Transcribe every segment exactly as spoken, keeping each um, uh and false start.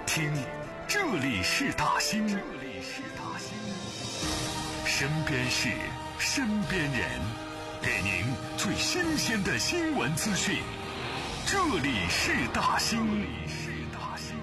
听，这里是大兴，这里是大兴，身边事，身边人，给您最新鲜的新闻资讯。这里是大兴，这里是大兴。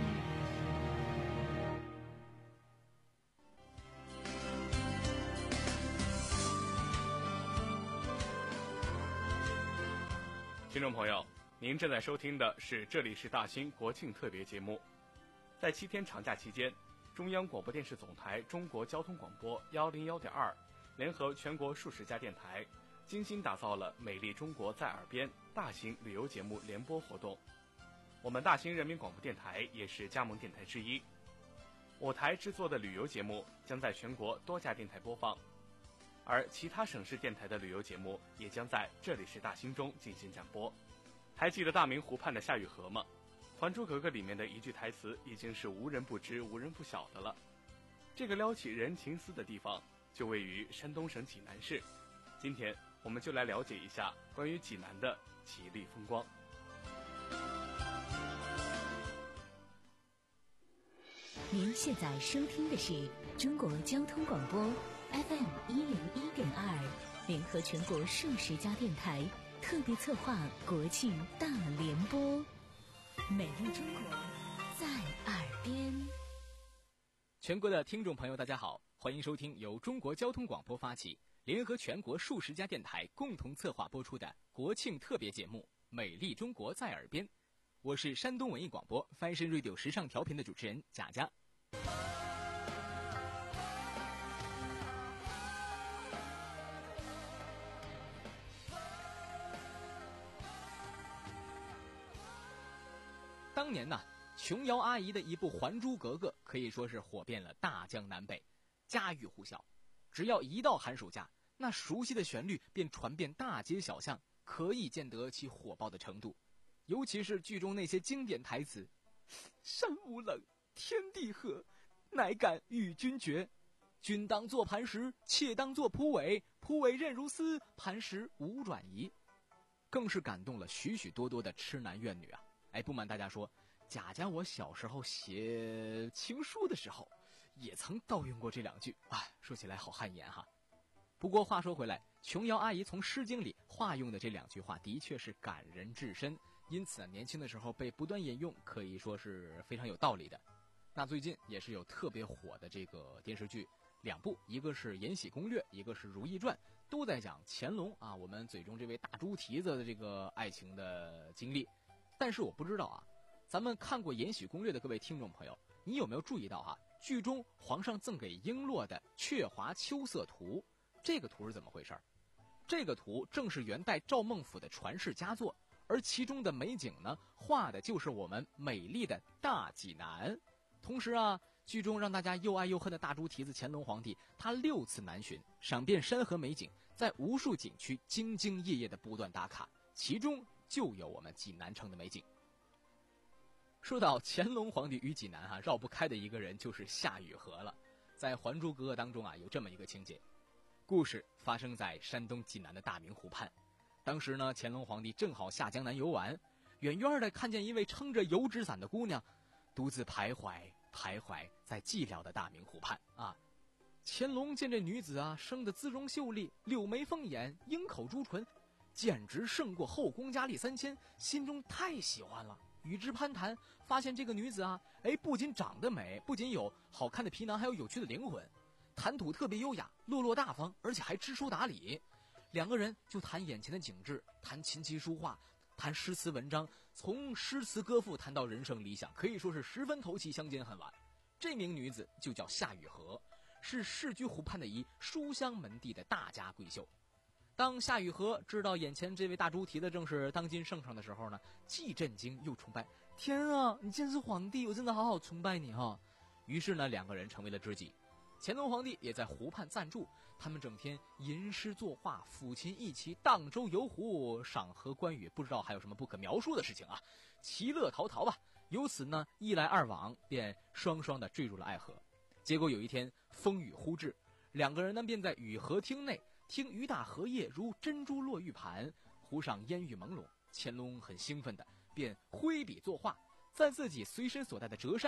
听众朋友，您正在收听的是这里是大兴国庆特别节目。在七天长假期间，中央广播电视总台中国交通广播幺零幺点二联合全国数十家电台，精心打造了美丽中国在耳边大型旅游节目联播活动。我们大兴人民广播电台也是加盟电台之一，我台制作的旅游节目将在全国多家电台播放，而其他省市电台的旅游节目也将在这里是大兴中进行展播。还记得大明湖畔的夏雨荷吗？《还珠格格》里面的一句台词已经是无人不知无人不晓的了。这个撩起人情丝的地方就位于山东省济南市。今天我们就来了解一下关于济南的奇丽风光。 您现在收听的是中国交通广播 F M 一零一点二，联合全国数十家电台特别策划国庆大联播，美丽中国在耳边。 全国的听众朋友大家好，欢迎收听由中国交通广播发起，联合全国数十家电台共同策划播出的国庆特别节目美丽中国在耳边。我是山东文艺广播 Fashion Radio 时尚调频的主持人贾佳。当年呢，琼瑶阿姨的一部《还珠格格》可以说是火遍了大江南北，家喻户晓。只要一到寒暑假，那熟悉的旋律便传遍大街小巷，可以见得其火爆的程度。尤其是剧中那些经典台词：“山无棱，天地合，乃敢与君绝。君当作磐石，妾当作蒲苇，蒲苇韧如丝，磐石无转移。”更是感动了许许多多的痴男怨女啊！哎，不瞒大家说，贾家我小时候写情书的时候，也曾盗用过这两句，哎，说起来好汗颜哈。不过话说回来，琼瑶阿姨从《诗经》里化用的这两句话，的确是感人至深，因此年轻的时候被不断引用，可以说是非常有道理的。那最近也是有特别火的这个电视剧两部，一个是《延禧攻略》，一个是《如懿传》，都在讲乾隆啊，我们嘴中这位大猪蹄子的这个爱情的经历。但是我不知道啊，咱们看过《延禧攻略》的各位听众朋友，你有没有注意到啊？剧中皇上赠给璎珞的鹊华秋色图，这个图是怎么回事？这个图正是元代赵孟頫的传世佳作，而其中的美景呢，画的就是我们美丽的大济南。同时啊，剧中让大家又爱又恨的大猪蹄子乾隆皇帝，他六次南巡，赏遍山河美景，在无数景区兢兢业业的不断打卡，其中就有我们济南城的美景。说到乾隆皇帝与济南啊，绕不开的一个人就是夏雨荷了。在《还珠格格》当中啊，有这么一个情节，故事发生在山东济南的大明湖畔。当时呢，乾隆皇帝正好下江南游玩，远远的看见一位撑着油纸伞的姑娘，独自徘徊徘徊在寂寥的大明湖畔啊。乾隆见这女子啊，生得姿容秀丽，柳眉凤眼，樱口朱唇，简直胜过后宫佳丽三千，心中太喜欢了，与之攀谈，发现这个女子啊，哎，不仅长得美，不仅有好看的皮囊，还有有趣的灵魂，谈吐特别优雅，落落大方，而且还知书达理。两个人就谈眼前的景致，谈琴棋书画，谈诗词文章，从诗词歌赋谈到人生理想，可以说是十分投契，相见恨晚。这名女子就叫夏雨荷，是世居湖畔的一书香门第的大家闺秀。当夏雨荷知道眼前这位大猪蹄子正是当今圣上的时候呢，既震惊又崇拜。天啊，你竟然是皇帝，我真的好好崇拜你哈、哦！于是呢，两个人成为了知己。乾隆皇帝也在湖畔暂住，他们整天吟诗作画，抚琴一齐，荡舟游湖，赏荷观雨，不知道还有什么不可描述的事情啊，其乐陶陶吧。由此呢，一来二往，便双双的坠入了爱河。结果有一天风雨忽至，两个人呢便在雨荷厅内听雨打荷叶如珍珠落玉盘，湖上烟雨朦胧。乾隆很兴奋的便挥笔作画，在自己随身所带的折扇上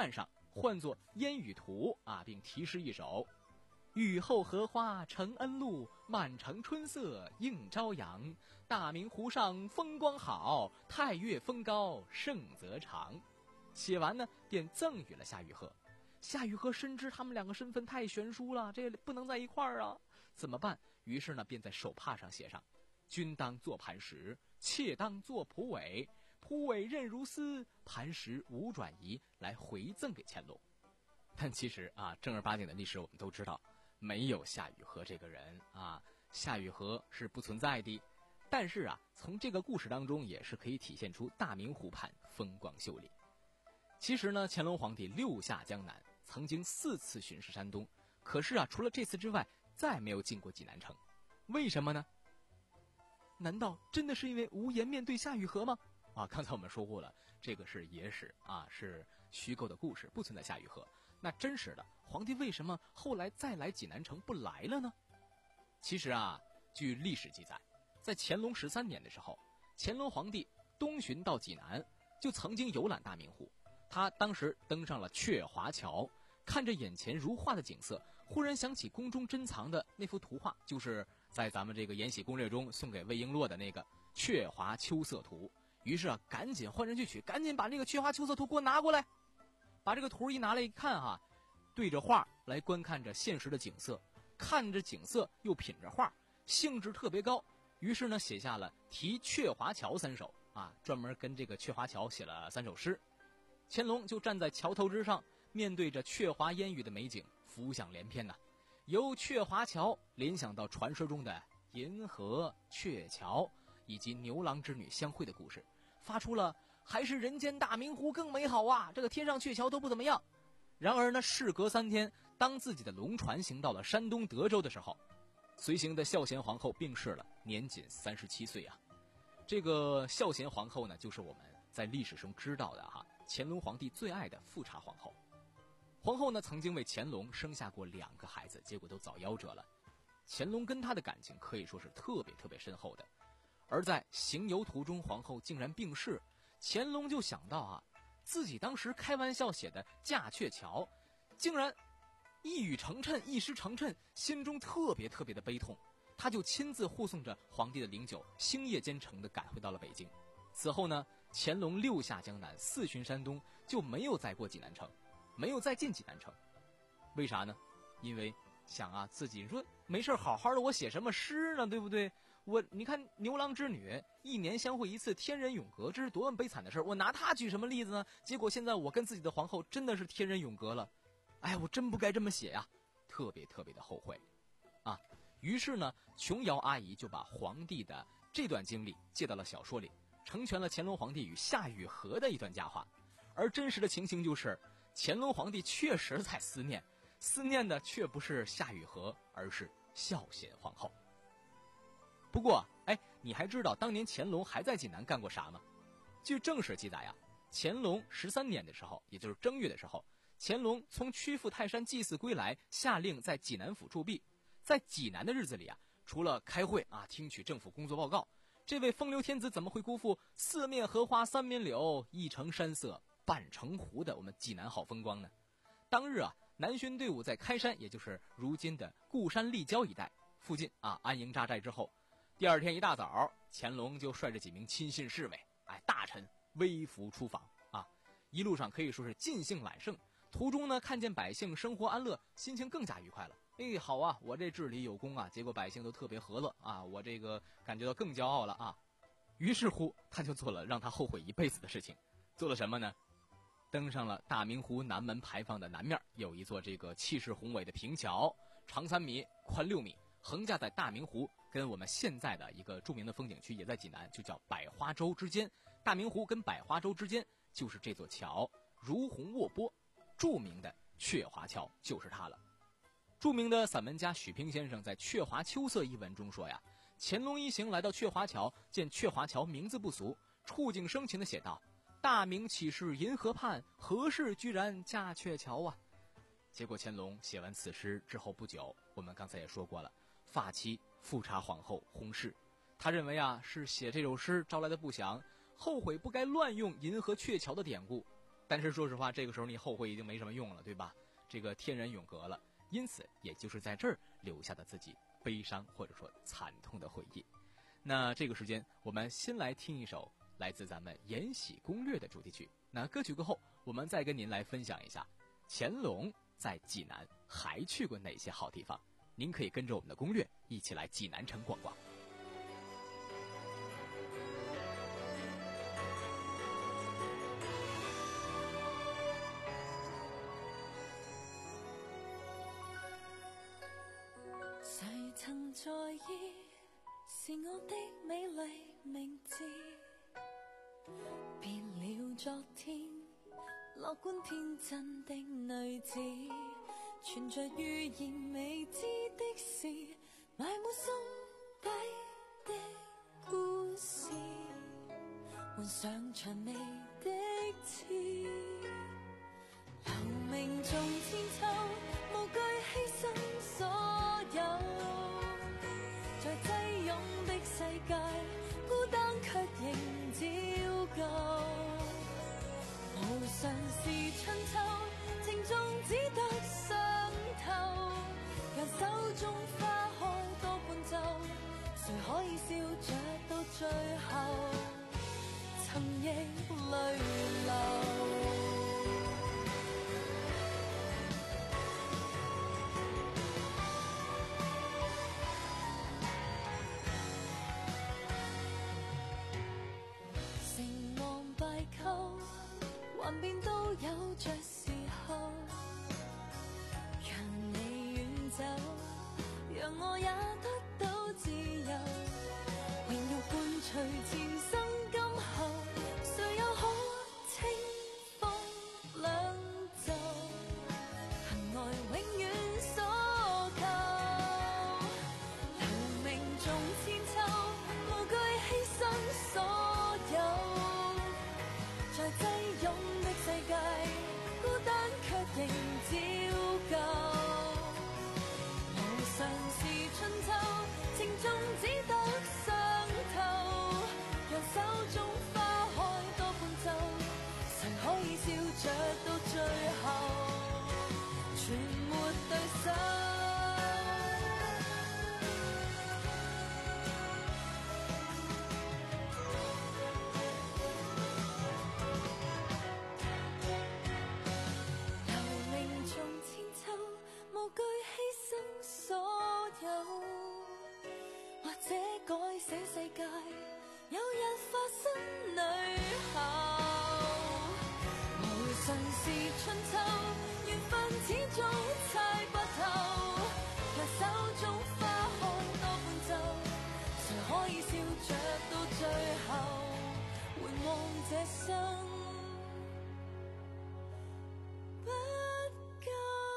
唤作《烟雨图》啊，并题诗一首：雨后荷花承恩路，满城春色映朝阳。大明湖上风光好，太岳峰高胜则长。写完呢，便赠予了夏雨荷。夏雨荷深知他们两个身份太悬殊了，这不能在一块儿啊，怎么办？于是呢，便在手帕上写上：君当作磐石，妾当作蒲苇，蒲苇韧如丝，磐石无转移，来回赠给乾隆。但其实啊，正儿八经的历史我们都知道，没有夏雨荷这个人啊，夏雨荷是不存在的。但是啊，从这个故事当中也是可以体现出大明湖畔风光秀丽。其实呢，乾隆皇帝六下江南，曾经四次巡视山东，可是啊，除了这次之外，再没有进过济南城。为什么呢？难道真的是因为无颜面对夏雨荷吗？啊，刚才我们说过了，这个是野史啊，是虚构的故事，不存在夏雨荷。那真实的皇帝为什么后来再来济南城不来了呢？其实啊，据历史记载，在乾隆十三年的时候，乾隆皇帝东巡到济南，就曾经游览大明湖。他当时登上了鹊华桥，看着眼前如画的景色，忽然想起宫中珍藏的那幅图画，就是在咱们这个《延禧攻略》中送给魏璎珞的那个《鹊华秋色图》。于是啊，赶紧换人去取，赶紧把这个《鹊华秋色图》给我拿过来。把这个图一拿来一看哈、啊，对着画来观看着现实的景色，看着景色又品着画，兴致特别高。于是呢，写下了题鹊华桥三首啊，专门跟这个鹊华桥写了三首诗。乾隆就站在桥头之上，面对着鹊华烟雨的美景，浮想联翩呐、啊。由鹊华桥联想到传说中的银河、鹊桥以及牛郎织女相会的故事，发出了还是人间大明湖更美好啊，这个天上鹊桥都不怎么样。然而呢，事隔三天，当自己的龙船行到了山东德州的时候，随行的孝贤皇后病逝了，年仅三十七岁啊。这个孝贤皇后呢，就是我们在历史中知道的哈、啊，乾隆皇帝最爱的富察皇后。皇后呢，曾经为乾隆生下过两个孩子，结果都早夭折了。乾隆跟她的感情可以说是特别特别深厚的。而在行游途中，皇后竟然病逝，乾隆就想到啊，自己当时开玩笑写的嫁鹊桥，竟然一语成谶，一诗成谶，心中特别特别的悲痛。他就亲自护送着皇帝的灵柩，星夜兼程的赶回到了北京。此后呢，乾隆六下江南，四巡山东，就没有再过济南城，没有再进济南城。为啥呢？因为想啊，自己说没事好好的，我写什么诗呢，对不对？我你看牛郎织女一年相会一次，天人永隔，这是多么悲惨的事，我拿他举什么例子呢？结果现在我跟自己的皇后真的是天人永隔了，哎，我真不该这么写呀，特别特别的后悔啊。于是呢，琼瑶阿姨就把皇帝的这段经历借到了小说里，成全了乾隆皇帝与夏雨荷的一段佳话。而真实的情形就是，乾隆皇帝确实在思念，思念的却不是夏雨荷，而是孝贤皇后。不过，哎，你还知道当年乾隆还在济南干过啥吗？据正史记载呀，乾隆十三年的时候，也就是正月的时候，乾隆从曲阜泰山祭祀归来，下令在济南府驻跸。在济南的日子里啊，除了开会啊，听取政府工作报告，这位风流天子怎么会辜负四面荷花三面柳，一城山色半城湖的我们济南好风光呢？当日啊，南巡队伍在开山，也就是如今的固山立交一带附近啊安营扎寨之后，第二天一大早，乾隆就率着几名亲信侍卫，哎，大臣微服出访啊，一路上可以说是尽兴揽胜。途中呢，看见百姓生活安乐，心情更加愉快了。哎，好啊，我这治理有功啊，结果百姓都特别和乐啊，我这个感觉到更骄傲了啊。于是乎，他就做了让他后悔一辈子的事情，做了什么呢？登上了大明湖南门牌坊的南面，有一座这个气势宏伟的平桥，长三米，宽六米，横架在大明湖跟我们现在的一个著名的风景区也在济南，就叫百花洲之间。大明湖跟百花洲之间就是这座桥，如虹卧波，著名的鹊华桥就是它了。著名的散文家许平先生在《鹊华秋色》一文中说呀，乾隆一行来到鹊华桥，见鹊华桥名字不俗，触景生情地写道：大明岂是银河畔，何事居然架鹊桥啊？结果乾隆写完此诗之后不久，我们刚才也说过了，发妻富察皇后薨逝。他认为啊，是写这首诗招来的不祥，后悔不该乱用银河鹊桥的典故。 但是说实话，这个时候你后悔已经没什么用了，对吧？这个天人永隔了，因此也就是在这儿留下的自己悲伤或者说惨痛的回忆。那这个时间我们先来听一首来自咱们《延禧攻略》的主题曲。那歌曲过后，我们再跟您来分享一下乾隆在济南还去过哪些好地方。您可以跟着我们的攻略一起来济南城逛逛。 谁曾在意是我的美丽名字，别了昨天乐观天真的女子，存在预言未知的事，埋没心底的故事，换上薔薇的刺，留名从千秋，無懼犧牲所有，在擠擁的世界，孤單卻仍照舊。無常是春秋，情重只得上頭，讓手中花開多半晝，誰可以笑着到最後，曾亦淚流。幻變都有着時候，讓你遠走，讓我也得到自由，榮耀伴隨前生今後，誰又可清風兩袖，行愛永遠所求，留名縱千秋，無懼犧牲所有，在擠擁世界孤單卻仍照舊，無常是春秋，情重只得上頭，讓手中花開多半晝，誰可以笑着到最後，全沒對手。改寫世界，有日化身女校，無常是春秋，緣分始終猜不透，若手中花開多半晝，誰可以笑着到最後，回望這生不夠。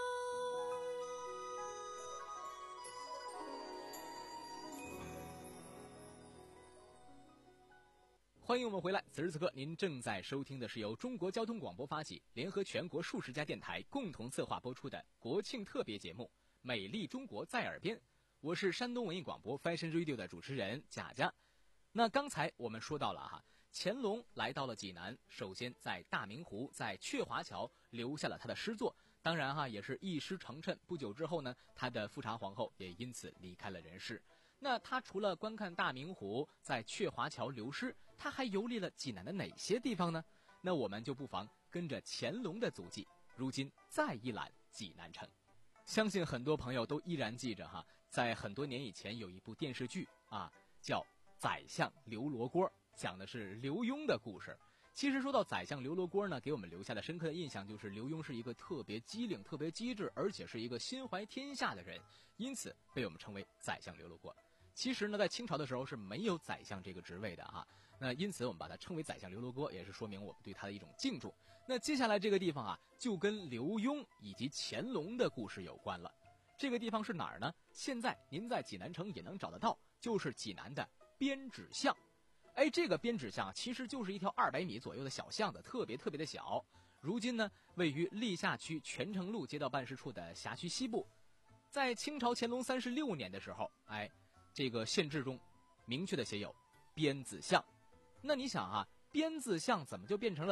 欢迎我们回来，此时此刻您正在收听的是由中国交通广播发起，联合全国数十家电台共同策划播出的国庆特别节目《美丽中国在耳边》，我是山东文艺广播 Fashion Radio 的主持人贾佳。那刚才我们说到了哈，乾隆来到了济南，首先在大明湖、在鹊华桥留下了他的诗作，当然哈也是一诗成谶。不久之后呢，他的富察皇后也因此离开了人世。那他除了观看大明湖，在鹊华桥留诗，他还游历了济南的哪些地方呢？那我们就不妨跟着乾隆的足迹，如今再一览济南城。相信很多朋友都依然记着哈，在很多年以前有一部电视剧啊，叫《宰相刘罗锅》，讲的是刘墉的故事。其实说到宰相刘罗锅呢，给我们留下的深刻的印象就是刘墉是一个特别机灵、特别机智，而且是一个心怀天下的人，因此被我们称为宰相刘罗锅。其实呢，在清朝的时候是没有宰相这个职位的哈，那因此我们把它称为宰相刘罗锅，也是说明我们对他的一种敬重。那接下来这个地方啊，就跟刘墉以及乾隆的故事有关了。这个地方是哪儿呢？现在您在济南城也能找得到，就是济南的编纸巷。哎，这个编纸巷其实就是一条二百米左右的小巷子，特别特别的小。如今呢，位于历下区泉城路街道办事处的辖区西部。在清朝乾隆三十六年的时候，哎，这个县志中明确的写有编子巷。那你想啊，编子巷怎么就变成了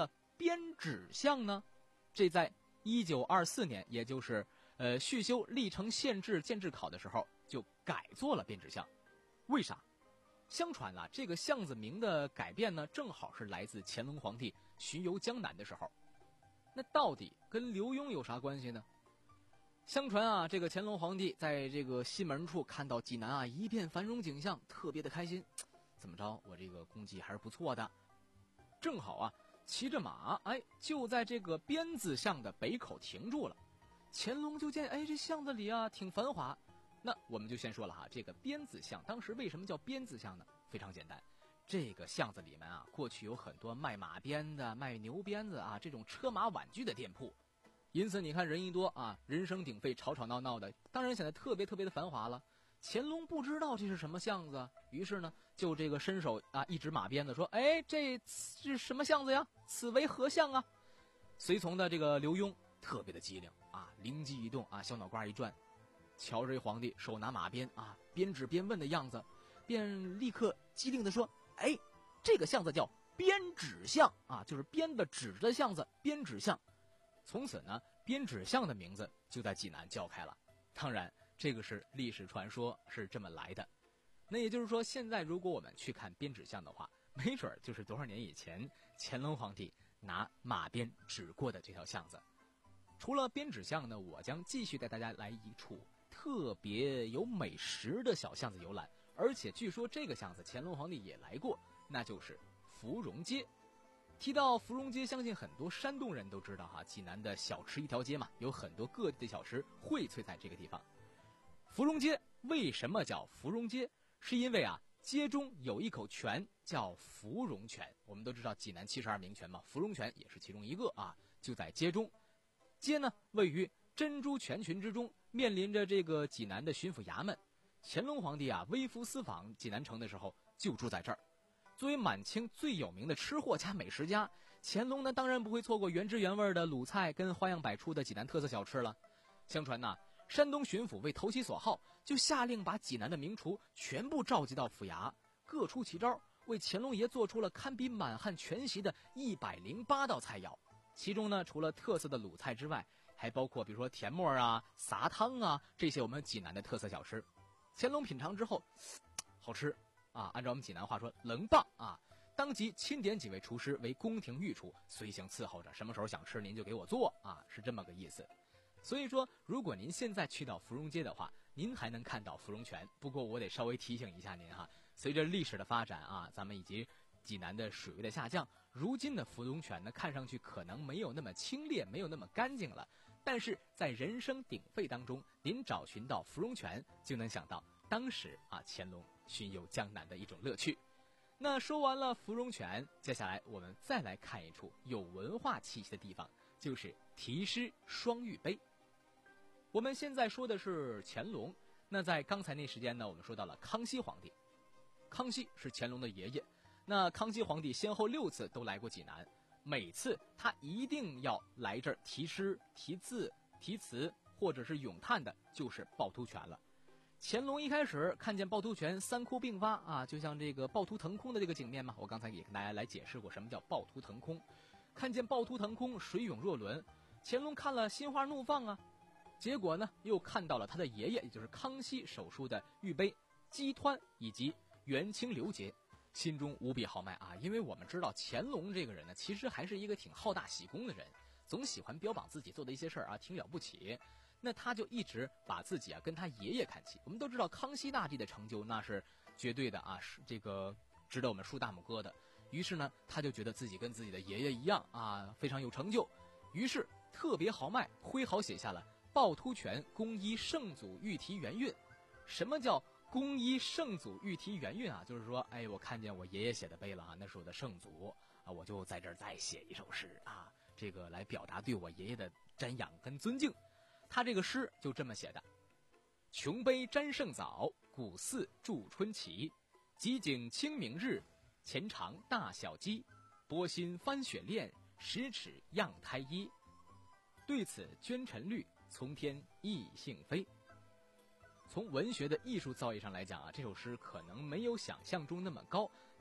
编纸巷呢？这在一九二四年，也就是呃续修历城县志建制考的时候，就改做了编纸巷。为啥？相传啊，这个巷子名的改变呢，正好是来自乾隆皇帝巡游江南的时候。那到底跟刘墉有啥关系呢？相传啊，这个乾隆皇帝在这个西门处看到济南啊一片繁荣景象，特别的开心。怎么着，我这个功绩还是不错的。正好啊，骑着马，哎，就在这个鞭子巷的北口停住了。乾隆就见，哎，这巷子里啊挺繁华。那我们就先说了哈，这个鞭子巷当时为什么叫鞭子巷呢？非常简单，这个巷子里面啊，过去有很多卖马鞭的、卖牛鞭子啊这种车马玩具的店铺，因此你看人一多啊，人声鼎沸，吵吵闹闹的，当然显得特别特别的繁华了。乾隆不知道这是什么巷子，于是呢，就这个伸手啊一指马鞭子说：“哎，这是什么巷子呀？此为何巷啊？”随从的这个刘墉特别的机灵啊，灵机一动啊，小脑瓜一转。瞧这皇帝手拿马鞭啊，边指边问的样子，便立刻机灵地说：“哎，这个巷子叫编纸巷啊，就是编的纸的巷子，编纸巷。”从此呢，编纸巷的名字就在济南叫开了。当然，这个是历史传说，是这么来的。那也就是说，现在如果我们去看编纸巷的话，没准就是多少年以前乾隆皇帝拿马鞭指过的这条巷子。除了编纸巷呢，我将继续带大家来一处特别有美食的小巷子游览，而且据说这个巷子乾隆皇帝也来过，那就是芙蓉街。提到芙蓉街，相信很多山东人都知道哈，济南的小吃一条街嘛，有很多各地的小吃荟萃在这个地方。芙蓉街为什么叫芙蓉街？是因为啊，街中有一口泉叫芙蓉泉。我们都知道济南七十二名泉嘛，芙蓉泉也是其中一个啊，就在街中。街呢位于珍珠泉群之中，面临着这个济南的巡抚衙门。乾隆皇帝啊微服私访济南城的时候就住在这儿。作为满清最有名的吃货加美食家，乾隆呢当然不会错过原汁原味的鲁菜跟花样百出的济南特色小吃了。相传呐，山东巡抚为投其所好，就下令把济南的名厨全部召集到府衙，各出奇招，为乾隆爷做出了堪比满汉全席的一百零八道菜肴。其中呢，除了特色的鲁菜之外，还包括比如说甜沫啊、撒汤啊这些我们济南的特色小吃。乾隆品尝之后，好吃啊！按照我们济南话说，冷棒啊！当即钦点几位厨师为宫廷御厨，随行伺候着，什么时候想吃您就给我做啊，是这么个意思。所以说，如果您现在去到芙蓉街的话，您还能看到芙蓉泉。不过我得稍微提醒一下您哈，随着历史的发展啊，咱们以及济南的水位的下降，如今的芙蓉泉呢，看上去可能没有那么清冽，没有那么干净了。但是在人声鼎沸当中，您找寻到芙蓉泉，就能想到当时啊乾隆巡游江南的一种乐趣。那说完了芙蓉泉，接下来我们再来看一处有文化气息的地方，就是题诗双玉碑。我们现在说的是乾隆，那在刚才那时间呢，我们说到了康熙皇帝。康熙是乾隆的爷爷，那康熙皇帝先后六次都来过济南，每次他一定要来这儿题诗、题字、题词或者是咏叹的，就是趵突泉了。乾隆一开始看见趵突泉三窟并发啊，就像这个趵突腾空的这个景面嘛，我刚才也跟大家来解释过什么叫趵突腾空。看见趵突腾空，水涌若轮，乾隆看了心花怒放啊。结果呢，又看到了他的爷爷，也就是康熙手书的玉碑、姬湍以及元清刘节，心中无比豪迈啊！因为我们知道乾隆这个人呢，其实还是一个挺好大喜功的人，总喜欢标榜自己做的一些事儿啊，挺了不起。那他就一直把自己啊跟他爷爷看齐。我们都知道康熙大帝的成就那是绝对的啊，是这个值得我们竖大拇哥的。于是呢，他就觉得自己跟自己的爷爷一样啊，非常有成就，于是特别豪迈，挥毫写下了趵突泉公依圣祖御题元韵。什么叫公依圣祖御题元韵啊？就是说，哎，我看见我爷爷写的碑了啊，那是我的圣祖啊，我就在这儿再写一首诗啊，这个来表达对我爷爷的瞻仰跟尊敬。他这个诗就这么写的：琼碑瞻圣早，古寺筑春奇。极景清明日，前长大小鸡。波心翻雪链，十尺样胎衣。对此捐尘绿，从天意幸飞。从文学的艺术造诣上来讲啊，这首诗可能没有想象中那么高，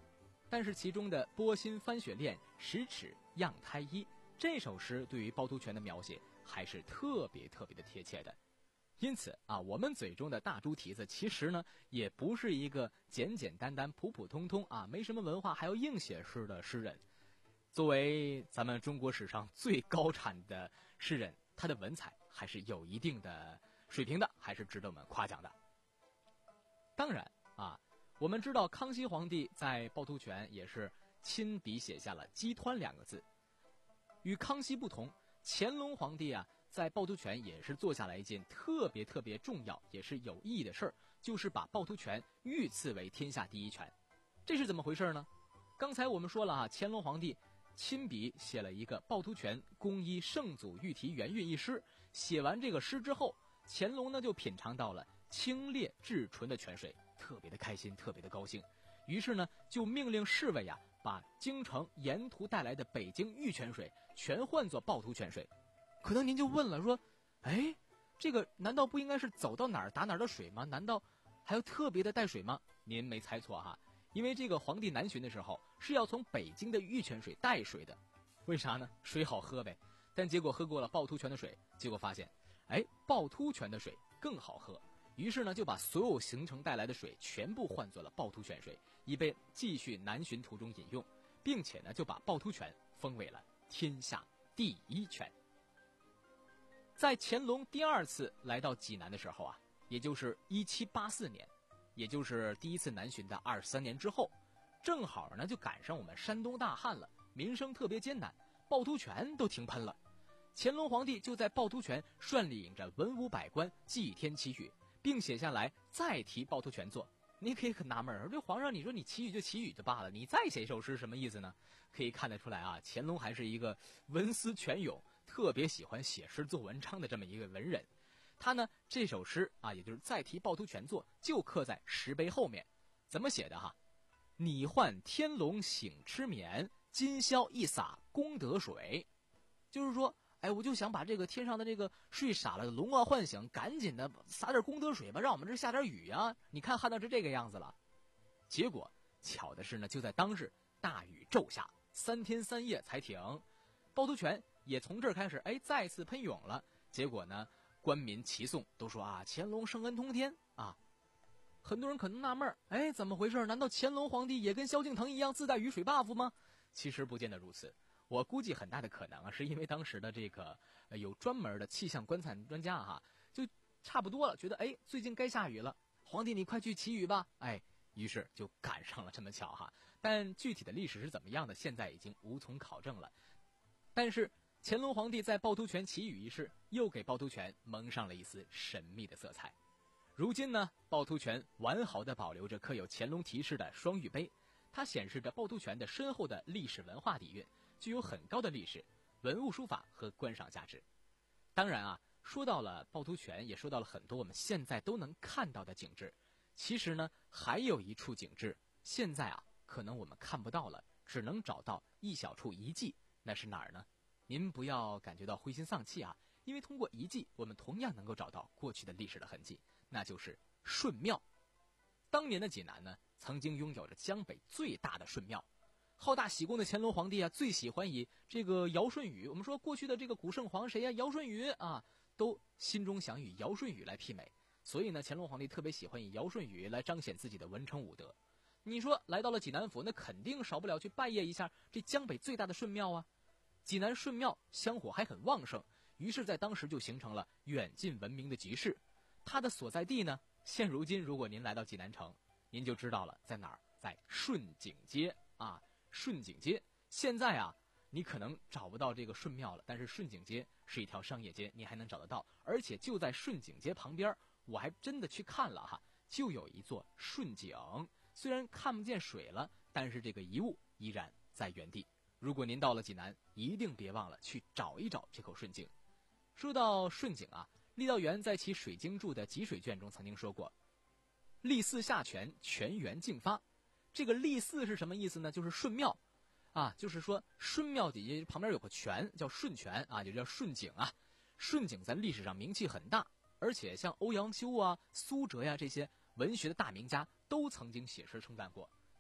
但是其中的波心翻雪恋，十尺样胎衣，这首诗对于趵突泉的描写还是特别特别的贴切的。因此啊，我们嘴中的大猪蹄子其实呢，也不是一个简简单单、普普通通啊，没什么文化还要硬写诗的诗人。作为咱们中国史上最高产的诗人，他的文采还是有一定的水平的，还是值得我们夸奖的。当然啊，我们知道康熙皇帝在趵突泉也是亲笔写下了鸡湍两个字。与康熙不同，乾隆皇帝啊在趵突泉也是做下来一件特别特别重要也是有意义的事儿，就是把趵突泉御赐为天下第一泉。这是怎么回事呢？刚才我们说了啊，乾隆皇帝亲笔写了一个趵突泉公依圣祖御题元韵一诗。写完这个诗之后，乾隆呢就品尝到了清冽至纯的泉水，特别的开心，特别的高兴。于是呢就命令侍卫啊把京城沿途带来的北京御泉水全换作趵突泉水。可能您就问了，说哎，这个难道不应该是走到哪儿打哪儿的水吗？难道还要特别的带水吗？您没猜错哈，因为这个皇帝南巡的时候是要从北京的御泉水带水的。为啥呢？水好喝呗。但结果喝过了趵突泉的水，结果发现哎，趵突泉的水更好喝。于是呢就把所有行程带来的水全部换作了趵突泉水，以备继续南巡途中饮用，并且呢就把趵突泉封为了天下第一泉。在乾隆第二次来到济南的时候啊，也就是一七八四年，也就是第一次南巡的二十三年之后，正好呢就赶上我们山东大旱了，民生特别艰难，趵突泉都停喷了。乾隆皇帝就在趵突泉率领着文武百官祭天祈雨，并写下来再提趵突泉作。你可以很纳闷，这皇上你说你祈雨就祈雨就罢了，你再写一首诗什么意思呢？可以看得出来啊，乾隆还是一个文思泉涌，特别喜欢写诗做文章的这么一个文人。他呢这首诗啊，也就是再提趵突泉作，就刻在石碑后面。怎么写的哈？你唤天龙醒痴眠，今宵一洒功德水。就是说哎，我就想把这个天上的这个睡傻了的龙啊唤醒，赶紧的洒点功德水吧，让我们这下点雨啊！你看旱到是这个样子了。结果巧的是呢，就在当日大雨骤下，三天三夜才停，趵突泉也从这儿开始哎再次喷涌了。结果呢，官民齐颂都说啊，乾隆圣恩通天啊。很多人可能纳闷，哎，怎么回事？难道乾隆皇帝也跟萧敬腾一样自带雨水 buff 吗？其实不见得如此。我估计很大的可能啊，是因为当时的这个、呃、有专门的气象观测专家哈，就差不多了，觉得哎最近该下雨了，皇帝你快去祈雨吧，哎，于是就赶上了这么巧哈。但具体的历史是怎么样的，现在已经无从考证了。但是乾隆皇帝在趵突泉祈雨一事，又给趵突泉蒙上了一丝神秘的色彩。如今呢，趵突泉完好的保留着刻有乾隆题诗的双玉碑，它显示着趵突泉的深厚的历史文化底蕴，具有很高的历史、文物书法和观赏价值。当然啊，说到了趵突泉，也说到了很多我们现在都能看到的景致。其实呢，还有一处景致，现在啊，可能我们看不到了，只能找到一小处遗迹。那是哪儿呢？您不要感觉到灰心丧气啊，因为通过遗迹，我们同样能够找到过去的历史的痕迹，那就是顺庙。当年的济南呢，曾经拥有着江北最大的顺庙。好大喜功的乾隆皇帝啊，最喜欢以这个尧舜禹，我们说过去的这个古圣皇谁呀？尧舜禹啊，都心中想与尧舜禹来媲美。所以呢，乾隆皇帝特别喜欢以尧舜禹来彰显自己的文成武德。你说来到了济南府，那肯定少不了去拜谒一下这江北最大的顺庙啊。济南顺庙香火还很旺盛，于是在当时就形成了远近闻名的集市。它的所在地呢，现如今如果您来到济南城，您就知道了在哪儿，在顺景街啊。顺景街现在啊，你可能找不到这个顺庙了，但是顺景街是一条商业街，你还能找得到。而且就在顺景街旁边，我还真的去看了哈，就有一座顺景，虽然看不见水了，但是这个遗物依然在原地。如果您到了济南，一定别忘了去找一找这口顺景。说到顺景啊，郦道元在其水经注的集水卷中曾经说过，郦寺下泉，泉源竞发。这个郦寺是什么意思呢？就是顺庙啊，就是说顺庙底下旁边有个泉叫顺泉啊，也叫顺景啊。顺景在历史上名气很大，而且像欧阳修啊、苏辙呀、啊、这些文学的大名家都曾经写诗称赞过。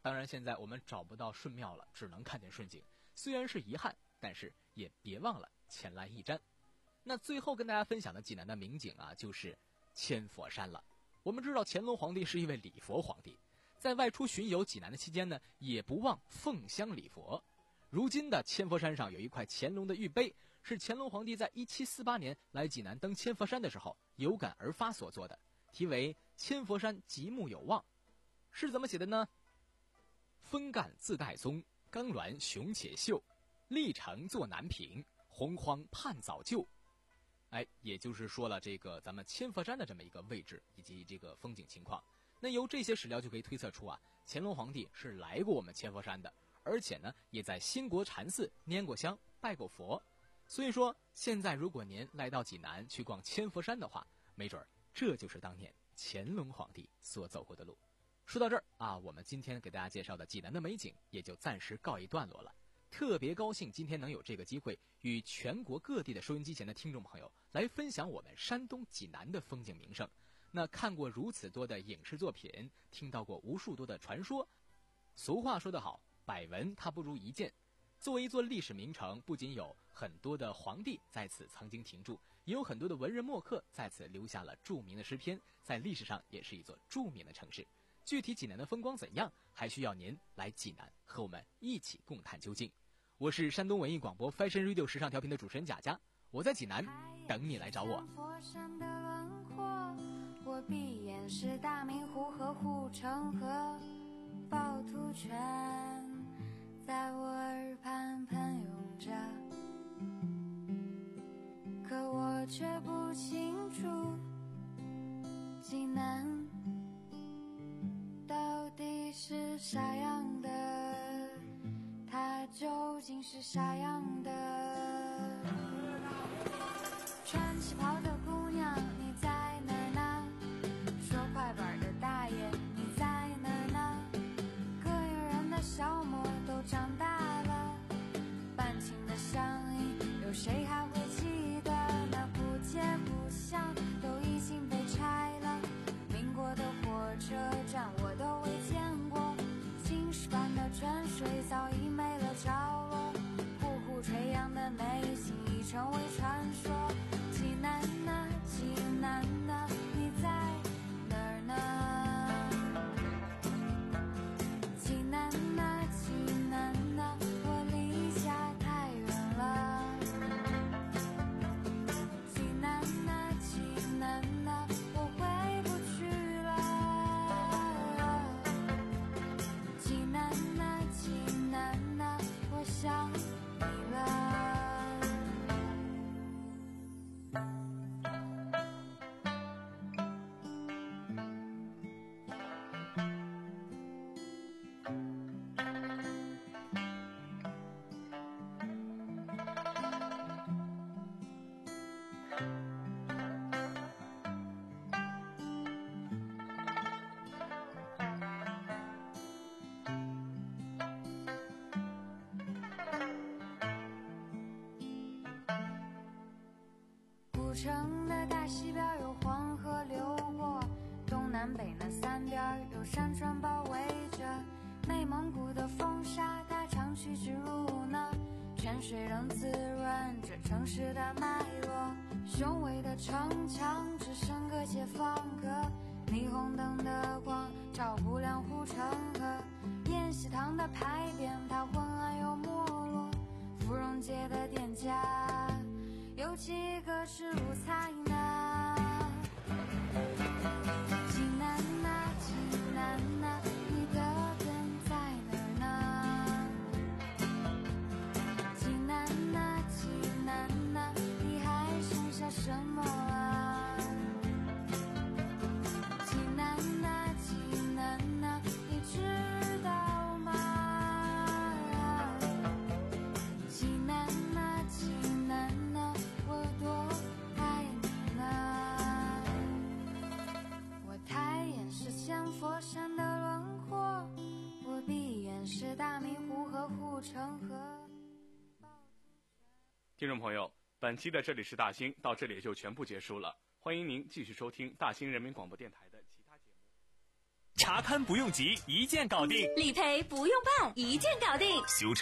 当然现在我们找不到顺庙了，只能看见顺景，虽然是遗憾，但是也别忘了前来一瞻。那最后跟大家分享的济南的名景啊，就是千佛山了。我们知道乾隆皇帝是一位礼佛皇帝，在外出巡游济南的期间呢，也不忘奉香礼佛。如今的千佛山上有一块乾隆的玉碑，是乾隆皇帝在一七四八年来济南登千佛山的时候有感而发所做的，题为千佛山极目有望。是怎么写的呢？峰干自带松，冈峦雄且秀，历城作南平，洪荒盼早就。哎，也就是说了这个咱们千佛山的这么一个位置以及这个风景情况。那由这些史料就可以推测出啊，乾隆皇帝是来过我们千佛山的，而且呢也在兴国禅寺拈过香拜过佛。所以说现在如果您来到济南去逛千佛山的话，没准这就是当年乾隆皇帝所走过的路。说到这儿啊，我们今天给大家介绍的济南的美景也就暂时告一段落了。特别高兴今天能有这个机会与全国各地的收音机前的听众朋友来分享我们山东济南的风景名胜。那看过如此多的影视作品，听到过无数多的传说，俗话说得好，百闻它不如一见。作为一座历史名城，不仅有很多的皇帝在此曾经停驻，也有很多的文人墨客在此留下了著名的诗篇，在历史上也是一座著名的城市。具体济南的风光怎样，还需要您来济南和我们一起共探究竟。我是山东文艺广播 Fashion Radio 时尚调频的主持人贾佳，我在济南等你来找我。 佛山的轮廓，我闭眼是大明湖和护城河，趵突泉在我耳畔喷涌着，可我却不清楚济南到底是啥样的，它究竟是啥样的？穿旗袍的姑娘你在哪儿呢？说快板的大爷你在哪儿呢？膈应人的小模都长大了，半情的乡音有谁还会记得？那不街不巷都已经被拆了，民国的火车站我都未见过，青石板的泉水早已没了着落，呼呼垂杨的内心已成为传说。济南呐，济南呐，你在哪儿呢？济南呐，济南呐，我离家太远了。济南呐，济南呐，我回不去了。济南呐，济南呐，我想你了。古城的大西边有黄河流过，东南北那三边有山川包围着，内蒙古的风沙它常趋之如呢，泉水仍滋润着城市的脉络，雄伟的城墙只剩个解放阁，霓虹灯的光照不亮护城河，宴席堂的牌匾它昏暗又没落，芙蓉街的店家有几个是如菜呢？济南呐，济南呐，你的根在哪儿呢？济南呐，济南呐，你还剩下什么啊？济南呐，济南呐，你知道吗？济南呐，济南呐，我多爱你呢。我抬眼是千佛山的轮廓，我闭眼是大明湖和护城河。 听众朋友，本期的这里是大兴，到这里也就全部结束了。欢迎您继续收听大兴人民广播电台的其他节目。 查看不用急，一键搞定； 理赔不用办，一键搞定。 修